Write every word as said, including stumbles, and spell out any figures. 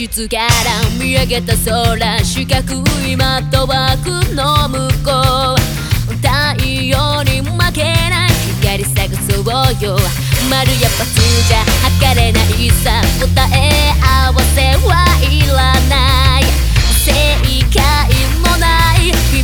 室から見上げた空、四角いマットワークの向こう、太陽に負けない光探そうよ。丸やパスじゃ測れないさ、答え合わせはいらない。正解もない